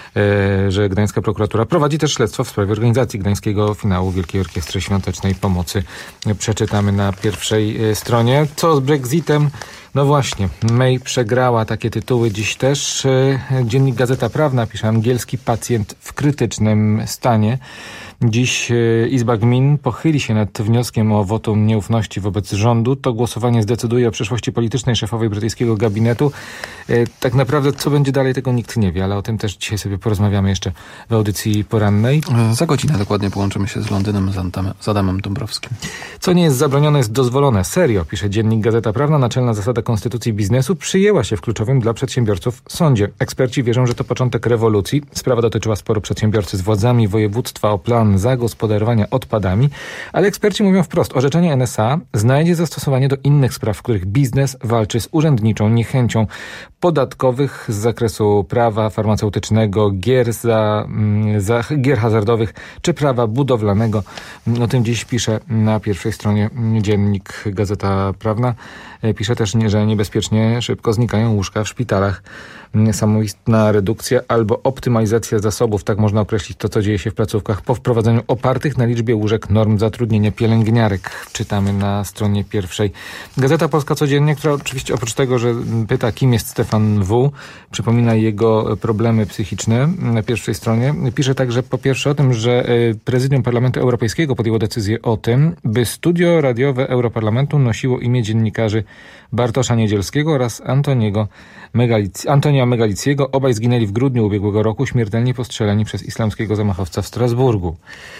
że gdańska prokuratura prowadzi też śledztwo w sprawie organizacji gdańskiego finału Wielkiej Orkiestry Świątecznej Pomocy. Przeczytamy na pierwszej stronie. Co z Brexitem? No właśnie, May przegrała, takie tytuły dziś też. Dziennik Gazeta Prawna pisze, angielski pacjent w krytycznym stanie. Dziś Izba Gmin pochyli się nad wnioskiem o wotum nieufności wobec rządu. To głosowanie zdecyduje o przyszłości politycznej szefowej brytyjskiego gabinetu. Tak naprawdę co będzie dalej, tego nikt nie wie, ale o tym też dzisiaj sobie porozmawiamy jeszcze w audycji porannej.
Za godzinę dokładnie połączymy się z Londynem, z Adamem Dąbrowskim.
Co nie jest zabronione, jest dozwolone. Serio, pisze Dziennik Gazeta Prawna. Naczelna zasada konstytucji biznesu przyjęła się w kluczowym dla przedsiębiorców sądzie. Eksperci wierzą, że to początek rewolucji. Sprawa dotyczyła sporu przedsiębiorcy z władzami województwa o plan zagospodarowania odpadami, ale eksperci mówią wprost, orzeczenie N S A znajdzie zastosowanie do innych spraw, w których biznes walczy z urzędniczą niechęcią podatkowych z zakresu prawa farmaceutycznego, gier, za, za, gier hazardowych czy prawa budowlanego. O tym dziś pisze na pierwszej stronie Dziennik Gazeta Prawna. Pisze też, że niebezpiecznie szybko znikają łóżka w szpitalach. Samoistna redukcja albo optymalizacja zasobów, tak można określić to, co dzieje się w placówkach po wprowadzeniu opartych na liczbie łóżek norm zatrudnienia pielęgniarek. Czytamy na stronie pierwszej. Gazeta Polska Codziennie, która oczywiście oprócz tego, że pyta, kim jest Stefan W., przypomina jego problemy psychiczne na pierwszej stronie. Pisze także po pierwsze o tym, że Prezydium Parlamentu Europejskiego podjęło decyzję o tym, by studio radiowe Europarlamentu nosiło imię dziennikarzy Bartosza Niedzielskiego oraz Antoniego Megalic- Antonia Megaliciego. Obaj zginęli w grudniu ubiegłego roku, śmiertelnie postrzeleni przez islamskiego zamachowca w Strasburgu.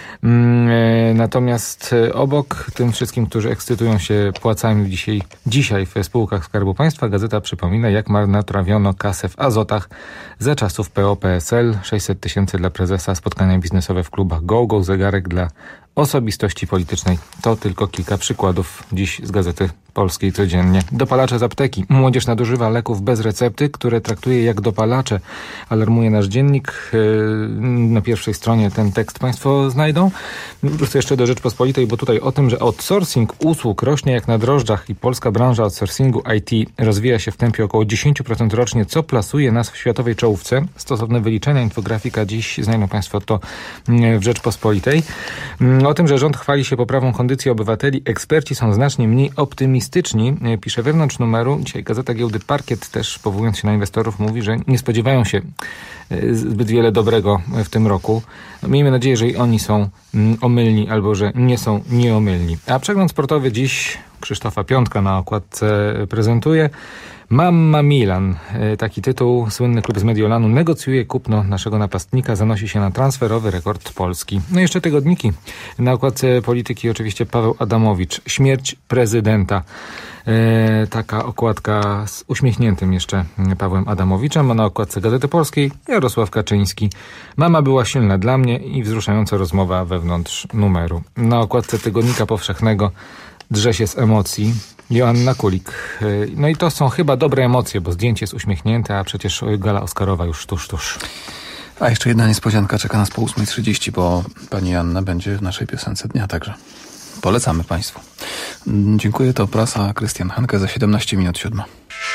Natomiast obok tym wszystkim, którzy ekscytują się płacami dzisiaj, dzisiaj w spółkach Skarbu Państwa, gazeta przypomina, jak marnotrawiono kasę w Azotach za czasów P O P S L. sześćset tysięcy dla prezesa, spotkania biznesowe w klubach Go-Go, zegarek dla osobistości politycznej. To tylko kilka przykładów dziś z Gazety Polskiej Codziennie. Dopalacze z apteki. Młodzież nadużywa leków bez recepty, które traktuje jak dopalacze. Alarmuje nasz dziennik. Na pierwszej stronie ten tekst Państwo znajdą. Wrócę jeszcze do Rzeczpospolitej, bo tutaj o tym, że outsourcing usług rośnie jak na drożdżach i polska branża outsourcingu I T rozwija się w tempie około dziesięć procent rocznie, co plasuje nas w światowej czołówce. Stosowne wyliczenia, infografika dziś znajdą Państwo to w Rzeczpospolitej. O tym, że rząd chwali się poprawą kondycji obywateli, eksperci są znacznie mniej optymistyczni, pisze wewnątrz numeru. Dzisiaj Gazeta Giełdy Parkiet też, powołując się na inwestorów, mówi, że nie spodziewają się zbyt wiele dobrego w tym roku. Miejmy nadzieję, że i oni są omylni albo że nie są nieomylni. A przegląd sportowy dziś Krzysztofa Piątka na okładce prezentuje. Mamma Milan, taki tytuł. Słynny klub z Mediolanu negocjuje kupno naszego napastnika, zanosi się na transferowy rekord Polski. No i jeszcze tygodniki. Na okładce Polityki oczywiście Paweł Adamowicz. Śmierć prezydenta. E, taka okładka z uśmiechniętym jeszcze Pawłem Adamowiczem, a na okładce Gazety Polskiej Jarosław Kaczyński. Mama była silna dla mnie i wzruszająca rozmowa wewnątrz numeru. Na okładce Tygodnika Powszechnego drze się z emocji Joanna Kulik. No i to są chyba dobre emocje, bo zdjęcie jest uśmiechnięte, a przecież gala oscarowa już tuż, tuż.
A jeszcze jedna niespodzianka czeka nas po ósmej trzydzieści, bo pani Joanna będzie w naszej piosence dnia także. Polecamy Państwu. Dziękuję, to prasa Krystian Hanke za siedemnaście minut siódma.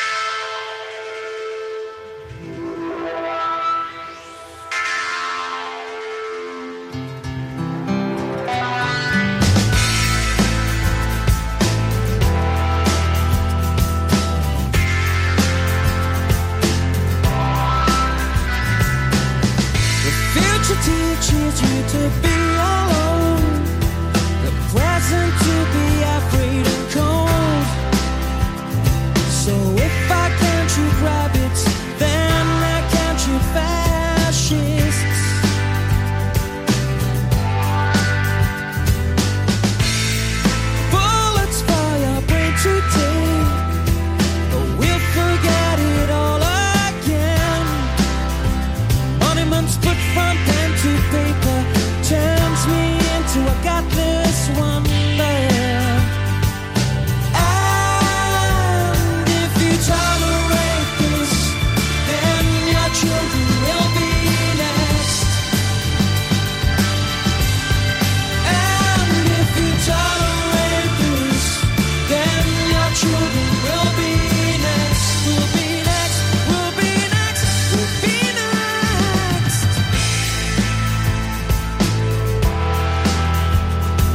Teaches you to be alone, the present to be afraid and cold. So if I can't shoot rabbits, then I can't shoot fascists. Bullets fire brain today, but we'll forget it all again. Monuments put front to paper turns me into a godless wonder. And if you tolerate this, then your children will be next. And if you tolerate this, then your children will be next. Will be next, will be next, will be next.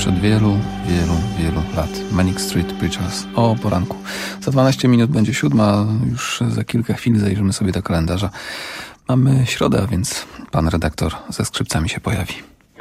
sprzed wielu, wielu, wielu lat. Manic Street Preachers o poranku. Za dwanaście minut będzie siódma, już za kilka chwil zajrzymy sobie do kalendarza. Mamy środę, a więc pan redaktor ze skrzypcami się pojawi.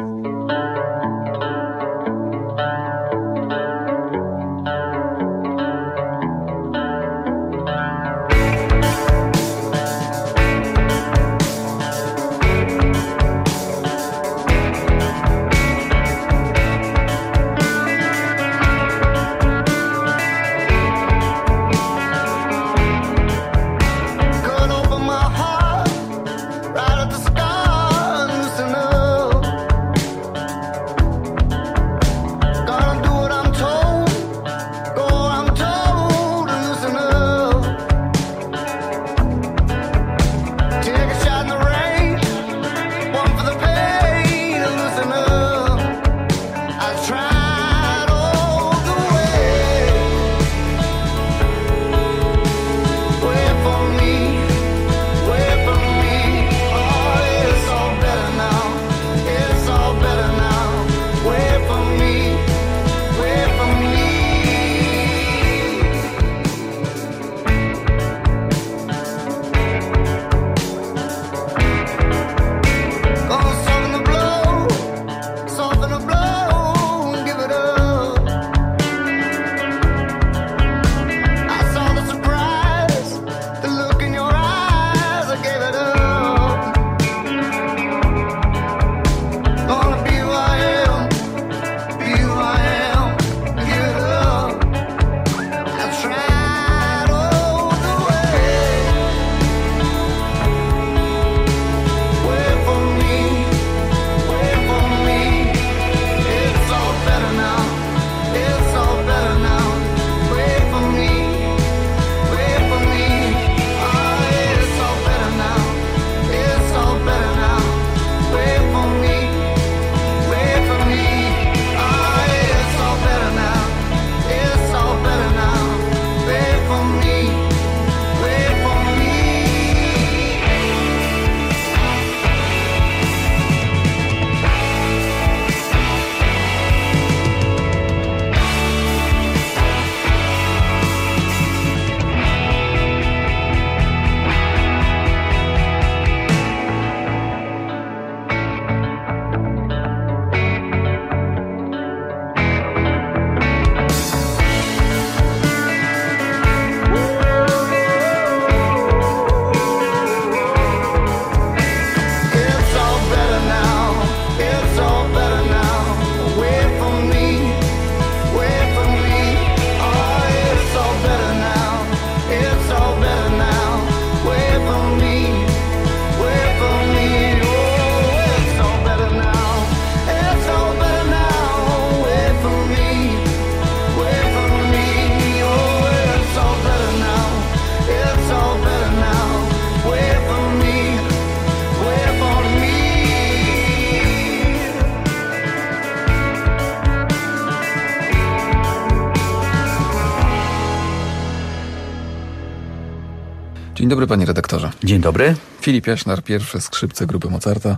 Dzień dobry, panie redaktorze.
Dzień dobry.
Filip Jaśnar, pierwsze skrzypce grupy Mozarta.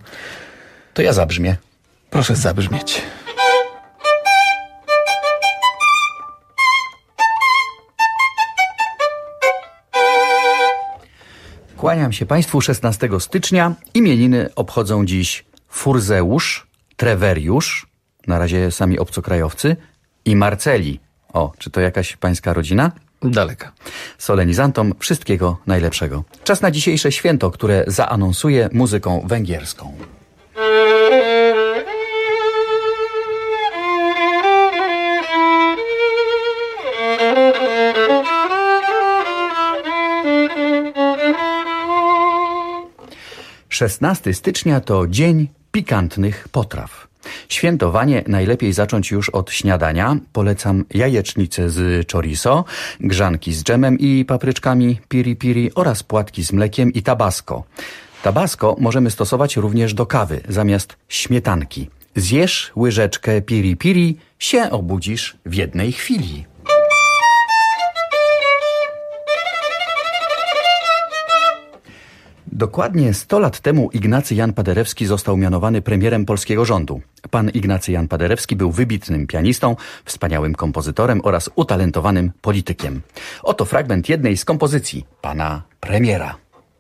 To ja zabrzmię.
Proszę zabrzmieć.
Kłaniam się państwu. Szesnastego stycznia imieniny obchodzą dziś Furzeusz, Treweriusz, na razie sami obcokrajowcy, i Marceli. O, czy to jakaś pańska rodzina?
Daleka.
Solenizantom wszystkiego najlepszego. Czas na dzisiejsze święto, które zaanonsuje muzyką węgierską. szesnastego stycznia to Dzień Pikantnych Potraw. Świętowanie najlepiej zacząć już od śniadania. Polecam jajecznicę z chorizo, grzanki z dżemem i papryczkami piri piri oraz płatki z mlekiem i tabasco. Tabasco możemy stosować również do kawy zamiast śmietanki. Zjesz łyżeczkę piri piri, się obudzisz w jednej chwili. Dokładnie sto lat temu Ignacy Jan Paderewski został mianowany premierem polskiego rządu. Pan Ignacy Jan Paderewski był wybitnym pianistą, wspaniałym kompozytorem oraz utalentowanym politykiem. Oto fragment jednej z kompozycji pana premiera.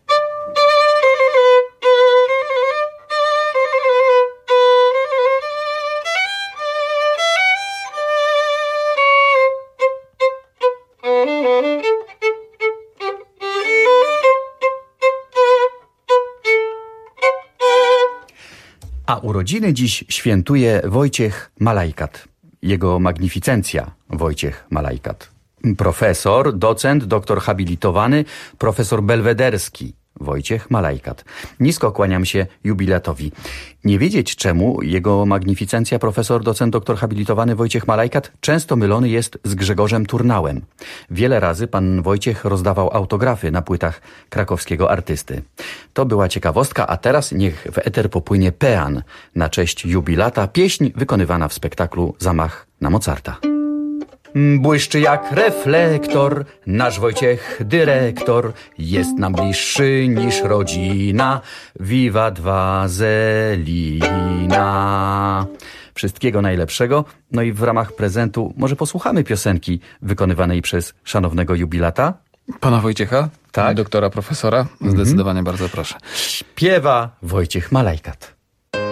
A urodziny dziś świętuje Wojciech Malajkat. Jego magnificencja Wojciech Malajkat. Profesor, docent, doktor habilitowany, profesor belwederski Wojciech Malajkat. Nisko kłaniam się jubilatowi. Nie wiedzieć czemu jego magnificencja profesor, docent, doktor habilitowany Wojciech Malajkat często mylony jest z Grzegorzem Turnałem. Wiele razy pan Wojciech rozdawał autografy na płytach krakowskiego artysty. To była ciekawostka, a teraz niech w eter popłynie pean na cześć jubilata, pieśń wykonywana w spektaklu Zamach na Mozarta. Błyszczy jak reflektor, nasz Wojciech dyrektor, jest nam bliższy niż rodzina, wiwat wazelina. Wszystkiego najlepszego, no i w ramach prezentu może posłuchamy piosenki wykonywanej przez szanownego jubilata.
Pana Wojciecha?
Tak.
Doktora, profesora? Zdecydowanie mhm. bardzo proszę.
Śpiewa Wojciech Malajkat.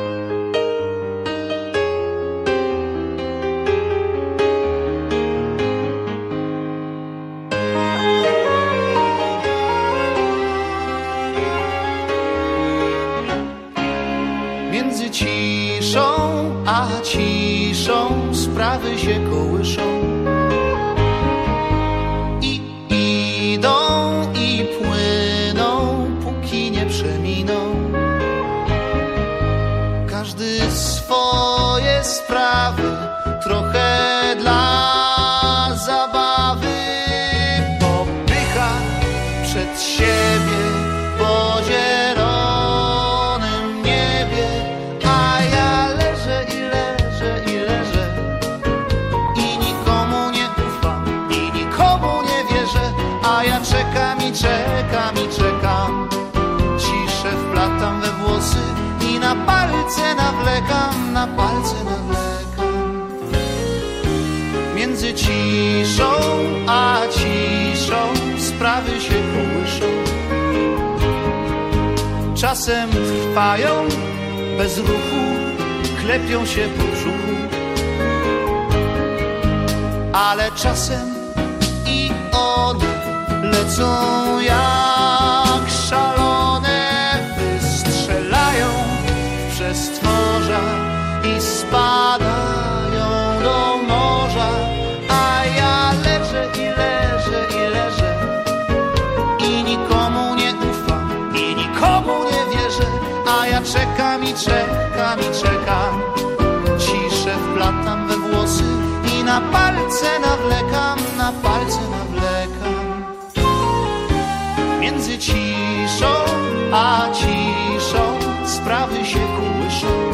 Między ciszą a ciszą sprawy się kołyszą i idą i płyną, póki nie przeminą. Każdy swoje sprawy, trochę dla zabawy, popycha przed siebie po zielonym niebie, a ja leżę i leżę i leżę i nikomu nie ufam i nikomu nie wierzę, a ja czekam i czekam i czekam, ciszę wplatam we włosy i na palce nawlekam, na palce nawlekam. Między ciszą a ciszą sprawy się kołyszą, czasem trwają bez ruchu, klepią się po brzuchu, ale czasem i one lecą jak szalone, wystrzelają w przestworza i spadają do morza, a ja leżę i leżę i leżę i nikomu nie ufam i nikomu nie wierzę, a ja czekam i czekam i czekam, ciszę wplatam we włosy i na palce nawlekam, na palce nawlekam. Między ciszą a ciszą sprawy się kołyszą,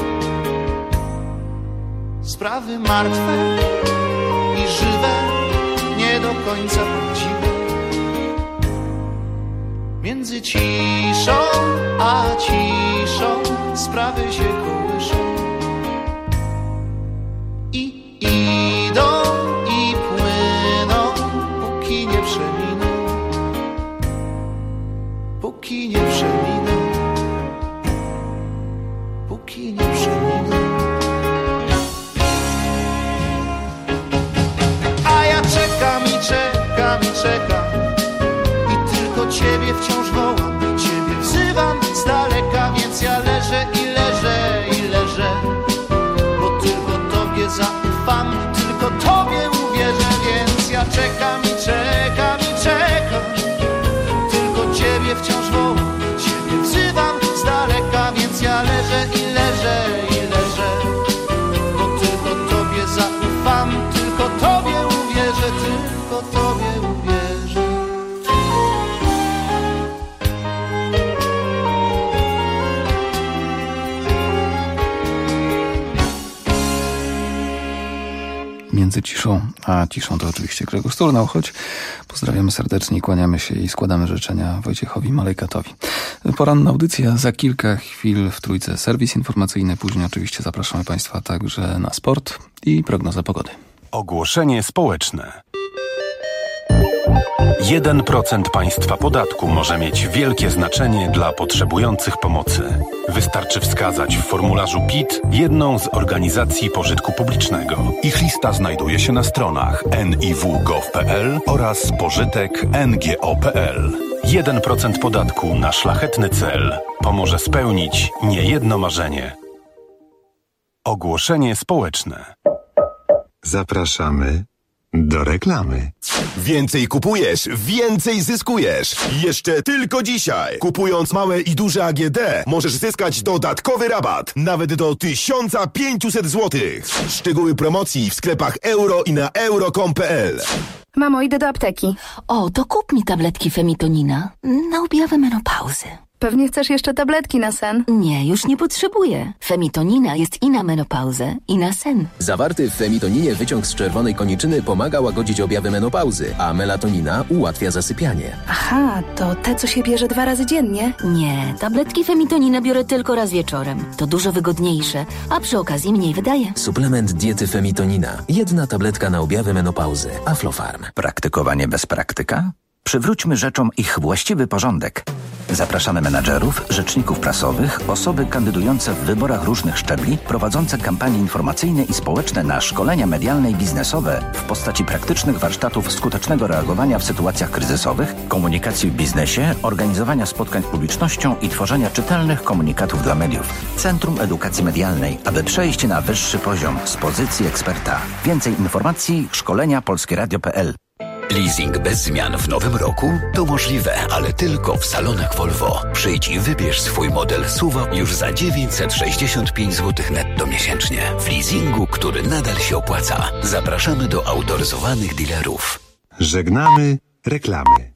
sprawy martwe i żywe, nie do końca prawdziwe. Między ciszą a ciszą sprawy się kołyszą i idą i płyną, póki nie przeminą, póki nie przeminą, póki nie przeminą. A ja czekam i czekam i czekam i tylko Ciebie wciąż wołam, Ciebie wzywam z daleka, więc ja leżę i leżę i leżę, bo tylko Tobie zaufam, tylko Tobie uwierzę, więc ja czekam i czekam i czekam, tylko Ciebie wciąż wołam, Ciebie wzywam z daleka, więc ja leżę i leżę i leżę, bo tylko Tobie zaufam, tylko Tobie uwierzę, tylko Tobie uwierzę.
między ciszą a ciszą to oczywiście Grzegorz Sturnał, choć pozdrawiamy serdecznie i kłaniamy się i składamy życzenia Wojciechowi Malejkatowi. Poranna audycja, za kilka chwil w Trójce serwis informacyjny, później oczywiście zapraszamy Państwa także na sport i prognozę pogody.
Ogłoszenie społeczne. jeden procent państwa podatku może mieć wielkie znaczenie dla potrzebujących pomocy. Wystarczy wskazać w formularzu P I T jedną z organizacji pożytku publicznego. Ich lista znajduje się na stronach en i w kropka gov kropka pe el oraz pożytek kropka en ge o kropka pe el. jeden procent podatku na szlachetny cel pomoże spełnić niejedno marzenie. Ogłoszenie społeczne.
Zapraszamy do reklamy.
Więcej kupujesz, więcej zyskujesz. Jeszcze tylko dzisiaj. Kupując małe i duże A G D, możesz zyskać dodatkowy rabat. Nawet do tysiąc pięćset złotych. Szczegóły promocji w sklepach euro i na euro kropka com kropka pe el.
Mamo, idę do apteki.
O, to kup mi tabletki Femitonina na objawy menopauzy.
Pewnie chcesz jeszcze tabletki na sen?
Nie, już nie potrzebuję. Femitonina jest i na menopauzę, i na sen.
Zawarty w femitoninie wyciąg z czerwonej koniczyny pomaga łagodzić objawy menopauzy, a melatonina ułatwia zasypianie.
Aha, to te, co się bierze dwa razy dziennie?
Nie, tabletki Femitonina biorę tylko raz wieczorem. To dużo wygodniejsze, a przy okazji mniej wydaje.
Suplement diety Femitonina. Jedna tabletka na objawy menopauzy. Aflofarm.
Praktykowanie bez praktyka? Przywróćmy rzeczom ich właściwy porządek. Zapraszamy menadżerów, rzeczników prasowych, osoby kandydujące w wyborach różnych szczebli, prowadzące kampanie informacyjne i społeczne na szkolenia medialne i biznesowe w postaci praktycznych warsztatów skutecznego reagowania w sytuacjach kryzysowych, komunikacji w biznesie, organizowania spotkań z publicznością i tworzenia czytelnych komunikatów dla mediów. Centrum Edukacji Medialnej, aby przejść na wyższy poziom z pozycji eksperta. Więcej informacji szkolenia polskie radio kropka pe el.
Leasing bez zmian w nowym roku? To możliwe, ale tylko w salonach Volvo. Przyjdź i wybierz swój model S U V już za dziewięćset sześćdziesiąt pięć złotych netto miesięcznie. W leasingu, który nadal się opłaca. Zapraszamy do autoryzowanych dealerów.
Żegnamy reklamy.